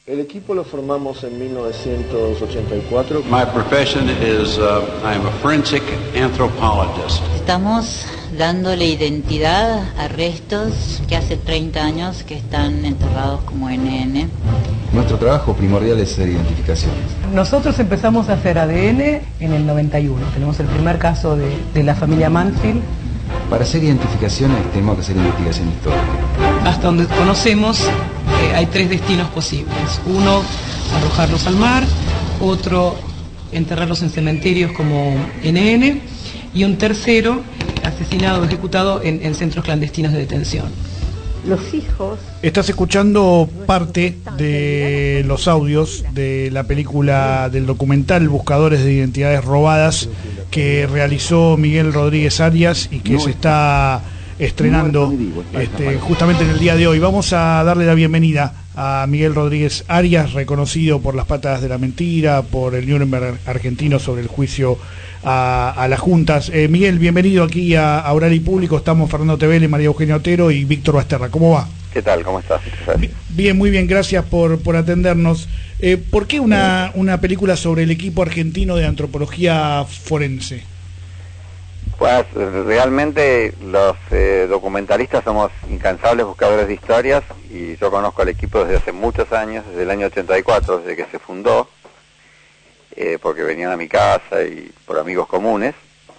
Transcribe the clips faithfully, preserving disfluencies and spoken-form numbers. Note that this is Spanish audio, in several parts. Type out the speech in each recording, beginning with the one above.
El equipo lo formamos en mil novecientos ochenta y cuatro. My profession is uh, I am a forensic anthropologist. Estamos dándole identidad a restos que hace treinta años que están enterrados como N N. Nuestro trabajo primordial es hacer identificaciones. Nosotros empezamos a hacer A D N en el noventa y uno. Tenemos el primer caso de, de la familia Mansfield. Para hacer identificaciones tenemos que hacer investigación histórica. Hasta donde conocemos, eh, hay tres destinos posibles. Uno, arrojarlos al mar. Otro, enterrarlos en cementerios como N N. Y un tercero, asesinado o ejecutado en, en centros clandestinos de detención. Los hijos... Estás escuchando parte de los audios de la película del documental Buscadores de Identidades Robadas, que realizó Miguel Rodríguez Arias y que no se está estrenando este, justamente en el día de hoy. Vamos a darle la bienvenida a Miguel Rodríguez Arias, reconocido por Las Patas de la Mentira, por el Nuremberg argentino sobre el juicio a, a las juntas. Eh, Miguel, bienvenido aquí a, a Oral y Público. Estamos Fernando Tevele, María Eugenia Otero y Víctor Basterra. ¿Cómo va? ¿Qué tal? ¿Cómo estás? Bien, muy bien, gracias por, por atendernos. Eh, ¿Por qué una, una película sobre el equipo argentino de antropología forense? Pues realmente los eh, documentalistas somos incansables buscadores de historias y yo conozco al equipo desde hace muchos años, desde el año ochenta y cuatro, desde que se fundó, eh, porque venían a mi casa y por amigos comunes.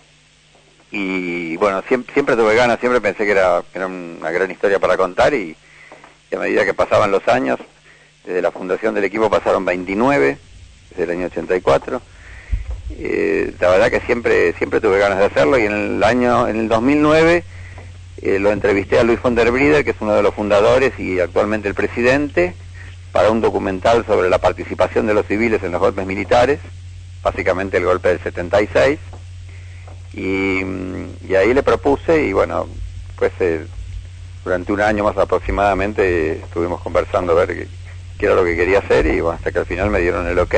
Y bueno, siempre, siempre tuve ganas, siempre pensé que era, era una gran historia para contar y, y a medida que pasaban los años, desde la fundación del equipo pasaron veintinueve, desde el año ochenta y cuatro. Eh, la verdad que siempre siempre tuve ganas de hacerlo y en el año en el dos mil nueve eh, lo entrevisté a Luis von der Brieder, que es uno de los fundadores y actualmente el presidente, para un documental sobre la participación de los civiles en los golpes militares, básicamente el golpe del setenta y seis, y, y ahí le propuse y bueno, pues eh, durante un año más aproximadamente estuvimos conversando a ver qué, qué era lo que quería hacer y bueno, hasta que al final me dieron el ok.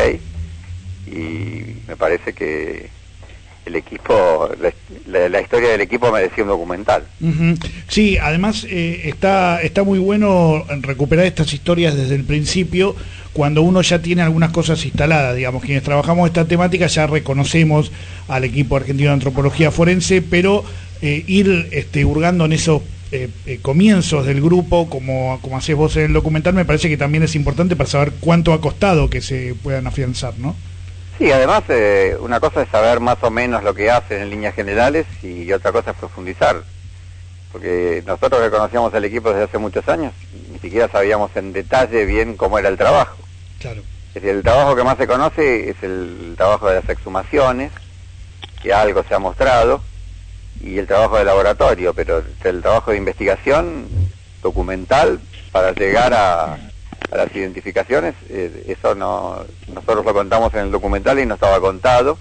Y me parece que el equipo, la, la, la historia del equipo merecía un documental. Uh-huh. Sí, además eh, está está muy bueno recuperar estas historias desde el principio, cuando uno ya tiene algunas cosas instaladas. Digamos, quienes trabajamos esta temática ya reconocemos al equipo argentino de antropología forense, pero eh, ir este, hurgando en esos eh, eh, comienzos del grupo, como, como hacés vos en el documental, me parece que también es importante para saber cuánto ha costado que se puedan afianzar, ¿no? Sí, además eh, una cosa es saber más o menos lo que hacen en líneas generales y otra cosa es profundizar, porque nosotros que conocíamos al equipo desde hace muchos años ni siquiera sabíamos en detalle bien cómo era el trabajo. Claro. Es decir, el trabajo que más se conoce es el trabajo de las exhumaciones, que algo se ha mostrado, y el trabajo de laboratorio, pero el trabajo de investigación documental para llegar a... a las identificaciones, eh, eso no, nosotros lo contamos en el documental y no estaba contado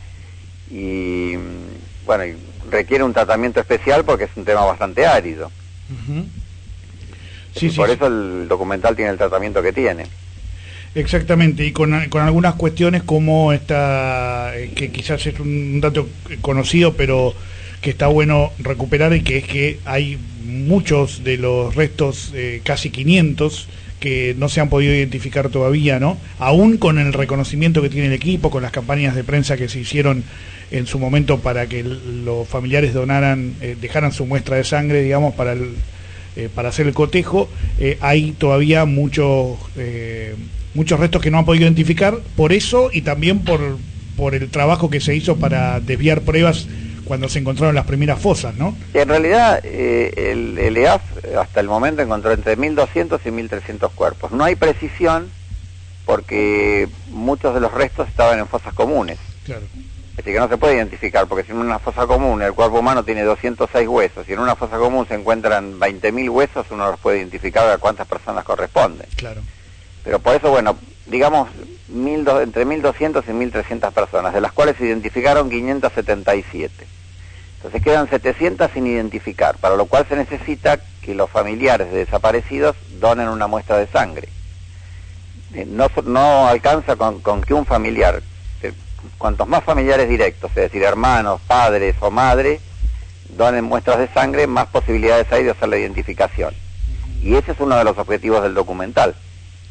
y bueno, y requiere un tratamiento especial porque es un tema bastante árido. Uh-huh. Sí, sí, por sí. Eso el documental tiene el tratamiento que tiene. Exactamente, y con, con algunas cuestiones como esta, que quizás es un dato conocido, pero que está bueno recuperar, y que es que hay muchos de los restos, eh, casi quinientos, que no se han podido identificar todavía, ¿no? Aún con el reconocimiento que tiene el equipo, con las campañas de prensa que se hicieron en su momento para que el, los familiares donaran, eh, dejaran su muestra de sangre, digamos, para el, eh, para hacer el cotejo, eh, hay todavía muchos eh, muchos restos que no han podido identificar, por eso y también por, por el trabajo que se hizo para desviar pruebas cuando se encontraron las primeras fosas, ¿no? En realidad, eh, el, el E A F hasta el momento encontró entre mil doscientos y mil trescientos cuerpos. No hay precisión porque muchos de los restos estaban en fosas comunes. Claro. Es decir, que no se puede identificar, porque si en una fosa común el cuerpo humano tiene doscientos seis huesos y en una fosa común se encuentran veinte mil huesos, uno los puede identificar a cuántas personas corresponden. Claro. Pero por eso, bueno, digamos, mil, entre mil doscientos y mil trescientas personas, de las cuales se identificaron quinientas setenta y siete. Entonces quedan setecientas sin identificar, para lo cual se necesita que los familiares de desaparecidos donen una muestra de sangre. Eh, no, no alcanza con, con que un familiar, eh, cuantos más familiares directos, es decir, hermanos, padres o madre, donen muestras de sangre, más posibilidades hay de hacer la identificación. Y ese es uno de los objetivos del documental.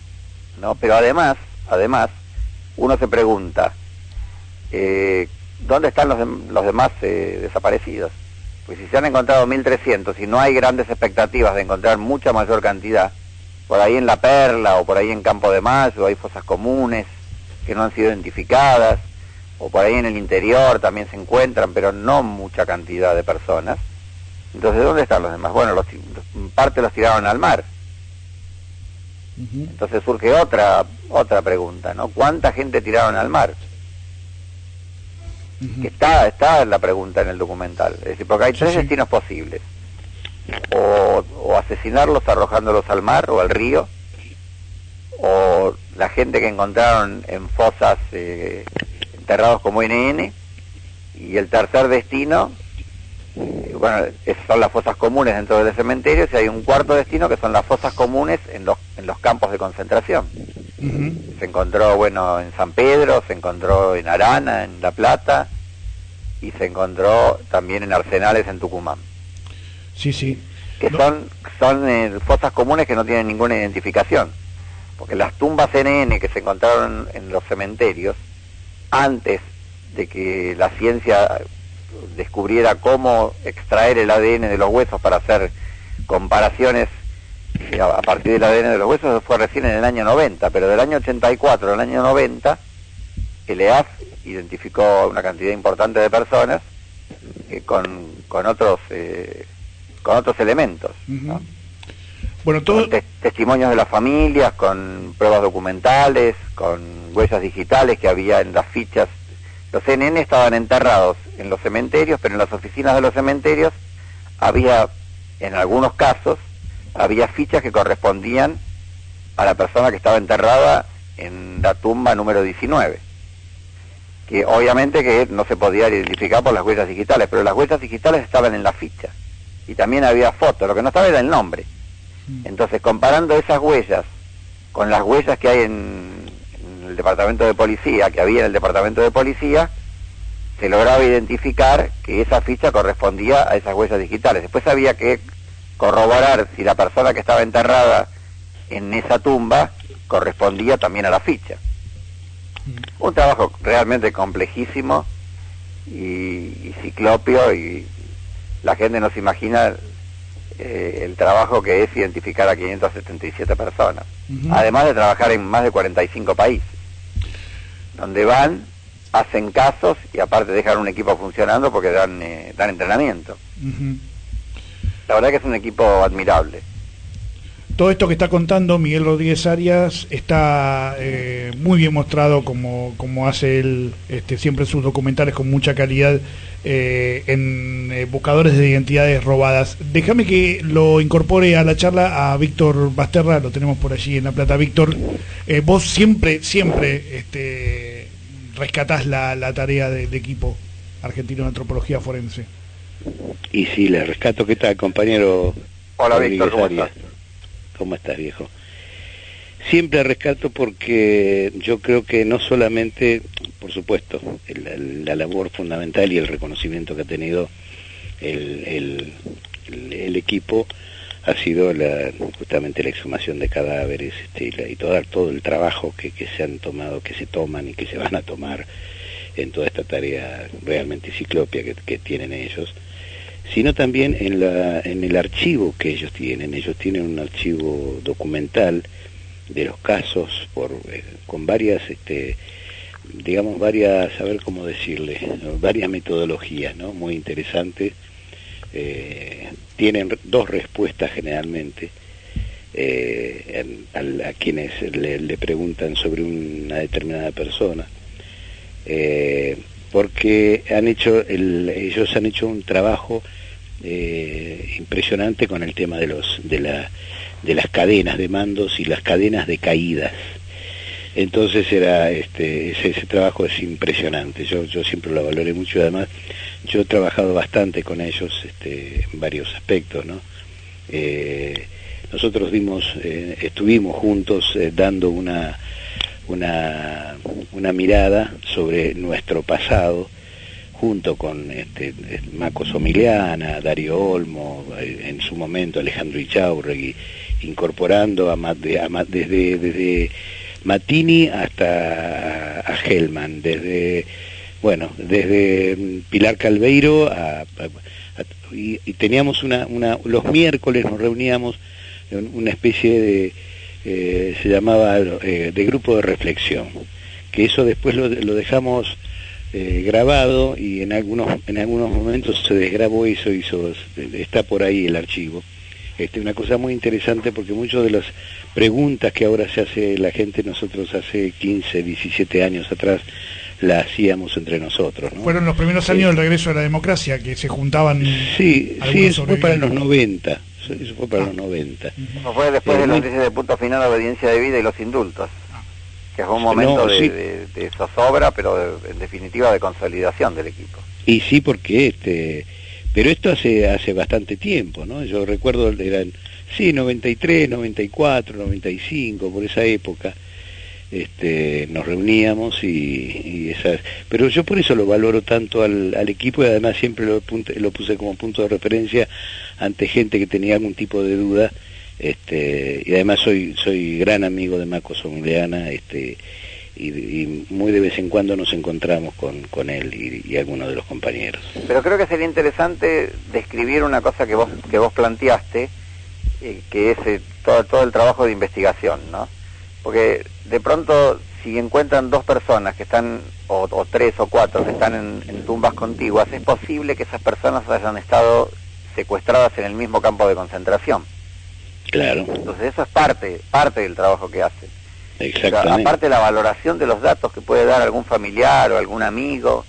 ¿no? Pero además, además, uno se pregunta, eh, ¿dónde están los, de, los demás eh, desaparecidos? Pues si se han encontrado mil trescientos y no hay grandes expectativas de encontrar mucha mayor cantidad, por ahí en La Perla o por ahí en Campo de Mayo hay fosas comunes que no han sido identificadas, o por ahí en el interior también se encuentran, pero no mucha cantidad de personas. Entonces, ¿dónde están los demás? Bueno, los, en parte los tiraron al mar. Uh-huh. Entonces surge otra otra pregunta, ¿no? ¿Cuánta gente tiraron al mar? Uh-huh. Que está está la pregunta en el documental. Es decir, porque hay tres sí, sí. destinos posibles. O, o asesinarlos arrojándolos al mar o al río, o la gente que encontraron en fosas eh, enterrados como N N, y el tercer destino, eh, bueno, esas son las fosas comunes dentro del cementerio, y hay un cuarto destino que son las fosas comunes en los, en los campos de concentración. Uh-huh. Se encontró, bueno, en San Pedro, se encontró en Arana, en La Plata, y se encontró también en Arsenales, en Tucumán. Sí, sí. Que no. son, son eh, fosas comunes que no tienen ninguna identificación. Porque las tumbas N N que se encontraron en los cementerios, antes de que la ciencia descubriera cómo extraer el A D N de los huesos para hacer comparaciones eh, a partir del A D N de los huesos, eso fue recién en el año noventa, pero del año ochenta y cuatro al año noventa, el E A F identificó una cantidad importante de personas eh, con, con otros... Eh, con otros elementos, ¿no? Uh-huh. Bueno, todo... Con te testimonios de las familias, con pruebas documentales, con huellas digitales que había en las fichas. Los N N estaban enterrados en los cementerios, pero en las oficinas de los cementerios había, en algunos casos, había fichas que correspondían a la persona que estaba enterrada en la tumba número diecinueve, que obviamente que no se podía identificar por las huellas digitales, pero las huellas digitales estaban en la ficha. Y también había fotos, lo que no estaba era el nombre. Entonces, comparando esas huellas con las huellas que hay en, en el departamento de policía, que había en el departamento de policía, se lograba identificar que esa ficha correspondía a esas huellas digitales. Después había que corroborar si la persona que estaba enterrada en esa tumba correspondía también a la ficha. Un trabajo realmente complejísimo y, y ciclopio, y la gente no se imagina eh, el trabajo que es identificar a quinientas setenta y siete personas. Uh-huh. Además de trabajar en más de cuarenta y cinco países, donde van, hacen casos y aparte dejan un equipo funcionando porque dan, eh, dan entrenamiento. Uh-huh. La verdad que es un equipo admirable. Todo esto que está contando Miguel Rodríguez Arias está eh, muy bien mostrado, como, como hace él este, siempre sus documentales con mucha calidad, eh, en eh, buscadores de identidades robadas. Déjame que lo incorpore a la charla a Víctor Basterra, lo tenemos por allí en La Plata. Víctor, eh, vos siempre, siempre este, rescatás la, la tarea del equipo argentino de antropología forense. Y sí, le rescato. ¿Qué tal, compañero? Hola, Víctor, ¿cómo estás? ¿Cómo estás, viejo? Siempre rescato porque yo creo que no solamente, por supuesto, el, la labor fundamental y el reconocimiento que ha tenido el, el, el, el equipo ha sido la, justamente la exhumación de cadáveres, este, y, la, y todo, todo el trabajo que, que se han tomado, que se toman y que se van a tomar en toda esta tarea realmente ciclopia que, que tienen ellos, sino también en, la, en el archivo que ellos tienen. Ellos tienen un archivo documental de los casos por eh, con varias, este, digamos, varias, a ver cómo decirle, varias metodologías, ¿no? Muy interesantes. Eh, tienen dos respuestas generalmente eh, a, a quienes le, le preguntan sobre una determinada persona. Eh, porque han hecho el, ellos han hecho un trabajo eh, impresionante con el tema de los de la de las cadenas de mandos y las cadenas de caídas. Entonces era este ese, ese trabajo es impresionante. Yo yo siempre lo valoré mucho y además yo he trabajado bastante con ellos este en varios aspectos, ¿no? Eh, nosotros dimos eh, estuvimos juntos eh, dando una Una, una mirada sobre nuestro pasado, junto con este, Maco Somiliana, Dario Olmo, en su momento Alejandro Ichaurregui, incorporando a, a, desde, desde Matini hasta a Hellman, desde, bueno, desde Pilar Calveiro a, a, a y, y teníamos una, una, los miércoles nos reuníamos en una especie de, eh, se llamaba eh, de grupo de reflexión, que eso después lo, lo dejamos eh, grabado y en algunos, en algunos momentos se desgrabó y eso hizo, está por ahí el archivo. Este, una cosa muy interesante porque muchas de las preguntas que ahora se hace la gente, nosotros hace quince, diecisiete años atrás la hacíamos entre nosotros, ¿no? Fueron los primeros años del regreso a la democracia, que se juntaban. Sí, sí, eso fue para los noventa, eso fue para ah. los noventa. Eso fue después eh, de los leyes de punto final, la obediencia de vida y los indultos, ah. que fue un momento no, de, sí. de, de zozobra, pero de, en definitiva de consolidación del equipo. Y sí, porque este... Pero esto hace hace bastante tiempo, ¿no? Yo recuerdo, eran, sí, noventa y tres, noventa y cuatro, noventa y cinco, por esa época, este, nos reuníamos y, y esas... Pero yo por eso lo valoro tanto al, al equipo y además siempre lo, lo puse como punto de referencia ante gente que tenía algún tipo de duda, este, y además soy soy gran amigo de Maco Somigliana, este... Y, y muy de vez en cuando nos encontramos con, con él y, y algunos de los compañeros. Pero creo que sería interesante describir una cosa que vos que vos planteaste, eh, que es eh, todo, todo el trabajo de investigación, ¿no? Porque de pronto, si encuentran dos personas que están, o, o tres o cuatro que están en, en tumbas contiguas, es posible que esas personas hayan estado secuestradas en el mismo campo de concentración. Claro. Entonces eso es parte, parte del trabajo que hacen. Exactamente. Aparte la valoración de los datos que puede dar algún familiar o algún amigo.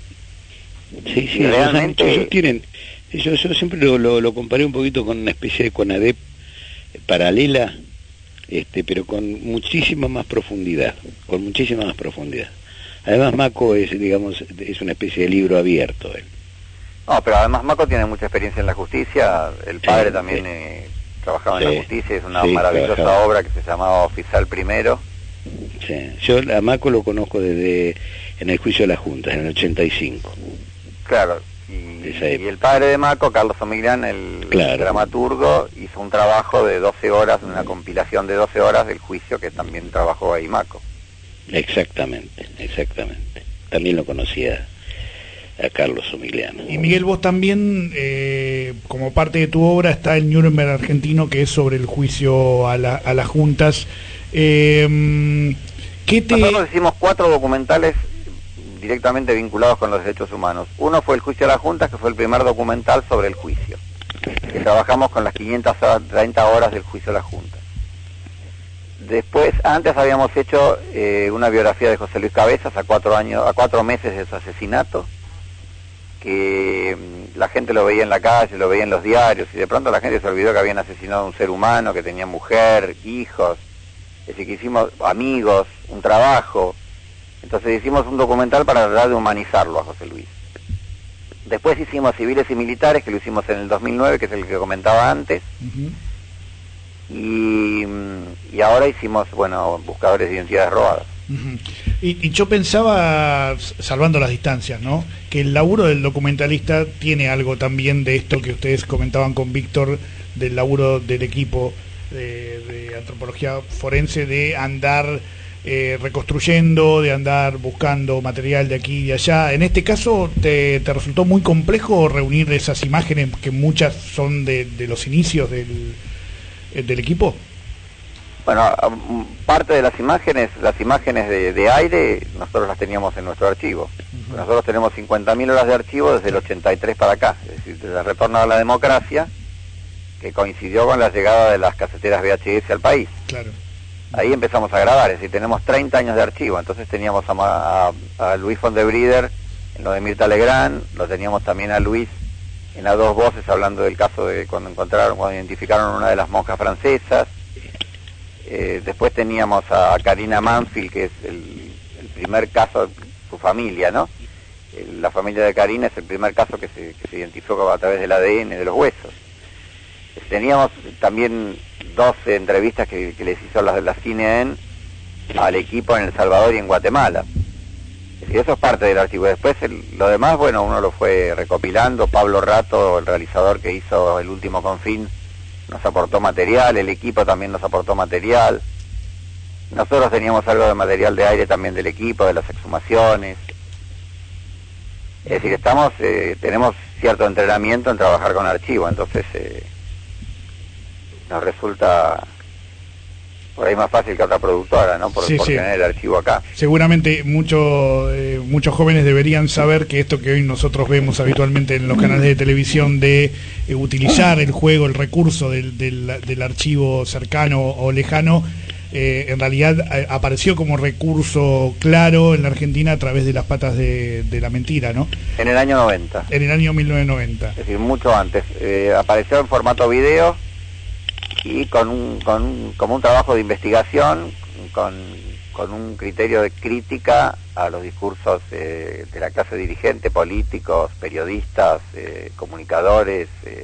Sí, sí, realmente ellos tienen, yo, yo siempre lo, lo, lo comparé un poquito con una especie de CONADEP paralela, este, pero con muchísima más profundidad, con muchísima más profundidad. Además Maco es, digamos, es una especie de libro abierto. ¿eh? No, pero además Maco tiene mucha experiencia en la justicia, el padre sí, también sí. Eh, trabajaba sí, en la justicia, es una sí, maravillosa trabajaba. obra que se llamaba Oficial Primero. Sí. Yo a Maco lo conozco desde en el juicio de las juntas, en el ochenta y cinco. Claro, y, y el padre de Maco, Carlos Somiglián, el, claro. el dramaturgo, hizo un trabajo de doce horas, una compilación de doce horas del juicio que también trabajó ahí Maco. Exactamente, exactamente. También lo conocía a Carlos Somiglián. Y Miguel, vos también, eh, como parte de tu obra, está el Nuremberg argentino, que es sobre el juicio a, la, a las juntas. Eh, ¿qué te... Nosotros hicimos cuatro documentales directamente vinculados con los derechos humanos. Uno fue el juicio a las juntas, que fue el primer documental sobre el juicio, que trabajamos con las quinientas treinta horas del juicio a las juntas. Después, antes habíamos hecho eh, una biografía de José Luis Cabezas a cuatro años, a cuatro meses de su asesinato, que la gente lo veía en la calle, lo veía en los diarios, y de pronto la gente se olvidó que habían asesinado a un ser humano, que tenía mujer, hijos. Es decir, que hicimos amigos, un trabajo. Entonces hicimos un documental para tratar de humanizarlo a José Luis. Después hicimos Civiles y Militares, que lo hicimos en el dos mil nueve, que es el que comentaba antes. Uh-huh. y, y ahora hicimos, bueno, Buscadores de Identidades Robadas. Uh-huh. y, y yo pensaba, salvando las distancias, ¿no?, que el laburo del documentalista tiene algo también de esto que ustedes comentaban con Víctor, del laburo del equipo de, de antropología forense, de andar eh, reconstruyendo, de andar buscando material de aquí y de allá. En este caso, ¿te, te resultó muy complejo reunir esas imágenes, que muchas son de, de los inicios del, del equipo? Bueno, parte de las imágenes, las imágenes de, de aire, nosotros las teníamos en nuestro archivo. Uh-huh. Nosotros tenemos cincuenta mil horas de archivo desde el ochenta y tres para acá, es decir, desde el retorno a la democracia, que coincidió con la llegada de las caseteras V H S al país. Claro. Ahí empezamos a grabar, es decir, tenemos treinta años de archivo. Entonces teníamos a, a, a Luis Fondebrider en lo de Mirta Legrand, lo teníamos también a Luis en las dos voces hablando del caso de cuando encontraron, cuando identificaron una de las monjas francesas. Eh, después teníamos a Karina Manfield, que es el, el primer caso, su familia, ¿no? El, la familia de Karina es el primer caso que se, que se identificó a través del A D N de los huesos. Teníamos también dos entrevistas que, que les hizo la, la C N N al equipo en El Salvador y en Guatemala. Y eso es parte del archivo. Después el, lo demás, bueno, uno lo fue recopilando. Pablo Rato, el realizador que hizo El Último Confín, nos aportó material, el equipo también nos aportó material. nosotros teníamos algo de material de aire también del equipo, de las exhumaciones. Es decir, estamos, eh, tenemos cierto entrenamiento en trabajar con archivo, entonces eh, nos resulta por ahí más fácil que otra productora, ¿no? Por, Sí, por sí. tener el archivo acá. Seguramente mucho, eh, muchos jóvenes deberían saber que esto que hoy nosotros vemos habitualmente en los canales de televisión de eh, utilizar el juego, el recurso del, del, del archivo cercano o lejano, eh, en realidad eh, apareció como recurso claro en la Argentina a través de las patas de, de la mentira, ¿no? En el año noventa. En el año mil novecientos noventa. Es decir, mucho antes. Eh, apareció en formato video y con un, con un, como un trabajo de investigación, con, con un criterio de crítica a los discursos eh, de la clase dirigente, políticos, periodistas, eh, comunicadores, eh,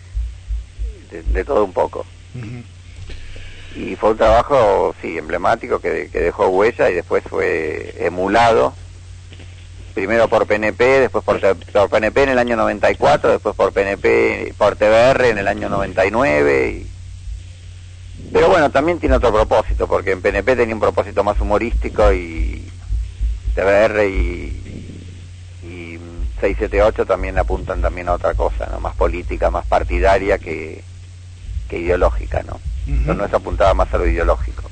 de, de todo un poco. Uh-huh. Y fue un trabajo, sí, emblemático, que, que dejó huella y después fue emulado, primero por P N P, después por, por P N P en el año noventa y cuatro, después por P N P, por T V R en el año noventa y nueve, y pero bueno, también tiene otro propósito, porque en P N P tenía un propósito más humorístico y T V R y, y seis siete ocho también apuntan también a otra cosa, ¿no? Más política, más partidaria que, que ideológica, ¿no? Uh-huh. Entonces no es apuntada más a lo ideológico.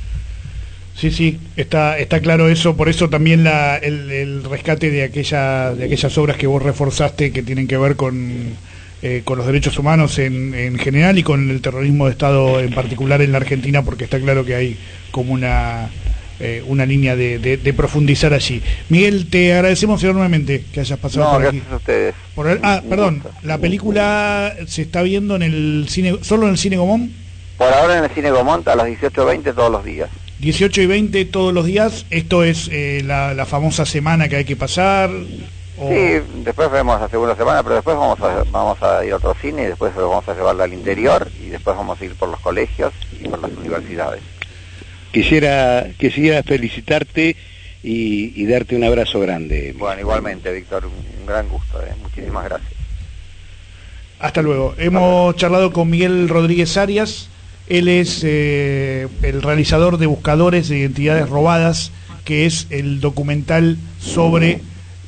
Sí, sí, está está claro eso, por eso también la, el, el rescate de aquella de aquellas obras que vos reforzaste que tienen que ver con... Eh, con los derechos humanos en, en general y con el terrorismo de Estado en particular en la Argentina, porque está claro que hay como una eh, una línea de, de, de profundizar allí. Miguel, te agradecemos enormemente que hayas pasado no, por gracias aquí. A ustedes. Por el, ah, perdón, la película se está viendo en el cine, solo en el Cine Gomón. Por ahora en el Cine Gomón a las dieciocho veinte todos los días. dieciocho y veinte todos los días. Esto es eh, la, la famosa semana que hay que pasar. Sí, después vemos la segunda semana, pero después vamos a vamos a ir a otro cine y después vamos a llevarla al interior y después vamos a ir por los colegios y por las universidades. Quisiera quisiera felicitarte y, y darte un abrazo grande. Bueno, igualmente, Víctor, un gran gusto, ¿eh? Muchísimas gracias. Hasta luego. Hemos charlado con Miguel Rodríguez Arias. Él es eh, el realizador de Buscadores de Identidades Robadas, que es el documental sobre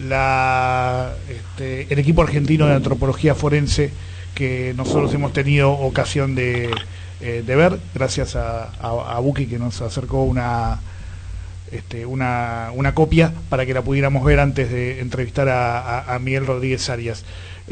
la este, el equipo argentino de antropología forense que nosotros hemos tenido ocasión de, eh, de ver gracias a, a, a Buki, que nos acercó una este, una, una copia para que la pudiéramos ver antes de entrevistar a, a, a Miguel Rodríguez Arias.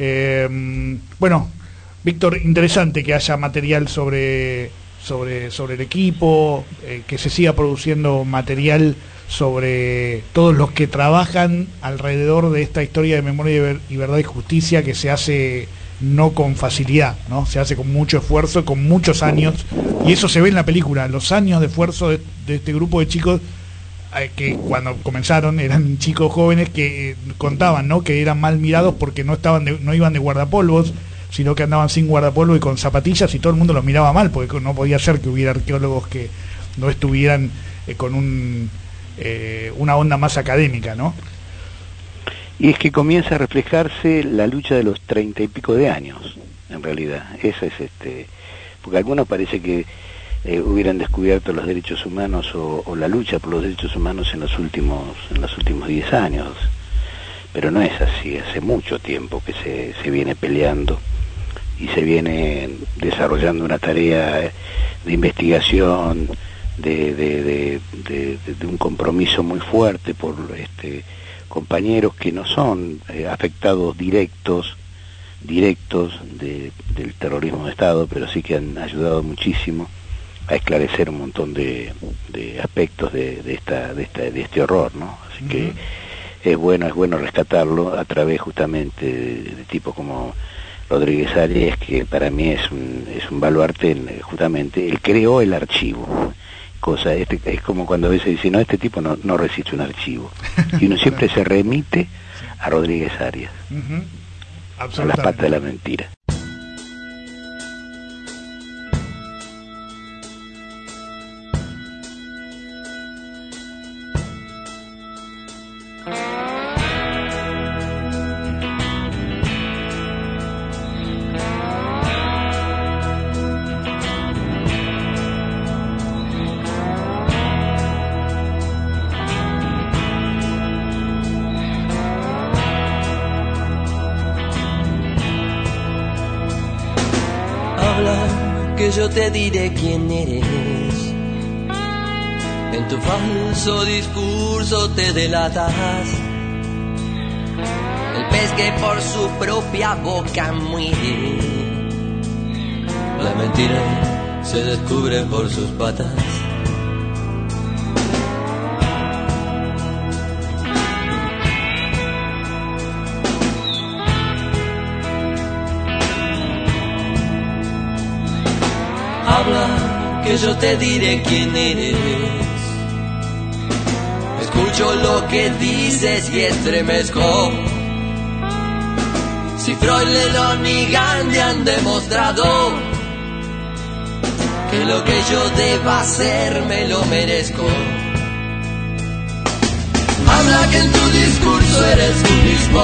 Eh, bueno, Víctor, interesante que haya material sobre sobre sobre el equipo, eh, que se siga produciendo material sobre todos los que trabajan alrededor de esta historia de memoria y, ver, y verdad y justicia, que se hace no con facilidad, ¿no? Se hace con mucho esfuerzo, con muchos años, y eso se ve en la película, los años de esfuerzo de, de este grupo de chicos eh, que cuando comenzaron eran chicos jóvenes que eh, contaban, ¿no? Que eran mal mirados porque no estaban de, no iban de guardapolvos, sino que andaban sin guardapolvo y con zapatillas, y todo el mundo los miraba mal, porque no podía ser que hubiera arqueólogos que no estuvieran eh, con un Eh, una onda más académica, ¿no? Y es que comienza a reflejarse la lucha de los treinta y pico de años, en realidad. Eso es este, porque algunos parece que eh, hubieran descubierto los derechos humanos o, o la lucha por los derechos humanos en los últimos en los últimos diez años, pero no es así. Hace mucho tiempo que se, se viene peleando y se viene desarrollando una tarea de investigación, De, de, de, de, de un compromiso muy fuerte por este, compañeros que no son eh, afectados directos directos de, del terrorismo de Estado, pero sí que han ayudado muchísimo a esclarecer un montón de, de aspectos de, de, esta, de, esta, de este horror, ¿no? Así uh-huh. que es bueno es bueno rescatarlo a través justamente de, de tipos como Rodríguez Arias, que para mí es un, es un baluarte, en, justamente él creó el archivo. Cosa, este, es como cuando a veces dice, no, este tipo no, no resiste un archivo, y uno siempre se remite a Rodríguez Arias, uh-huh. a las patas de la mentira. que yo te diré quién eres. En tu falso discurso te delatas. El pez que por su propia boca muere. La mentira se descubre por sus patas. Habla, que yo te diré quién eres. Escucho lo que dices y estremezco. Si Freud, Lennon y Gandhi han demostrado que lo que yo deba hacer me lo merezco. Habla, que en tu discurso eres tú mismo.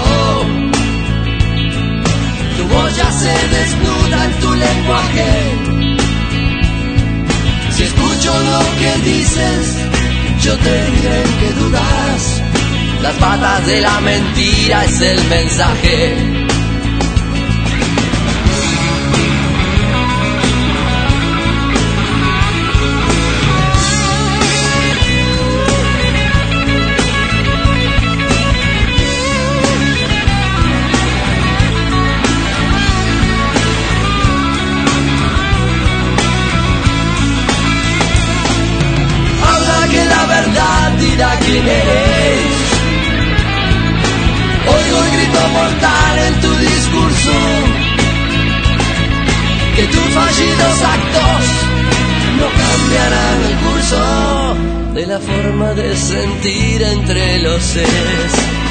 Tu voz ya se desnuda en tu lenguaje. Si escucho lo que dices, yo te diré que dudas. Las patas de la mentira es el mensaje. Dirá quién eres. Oigo el grito mortal en tu discurso, que tus fallidos actos no cambiarán el curso de la forma de sentir entre los seres.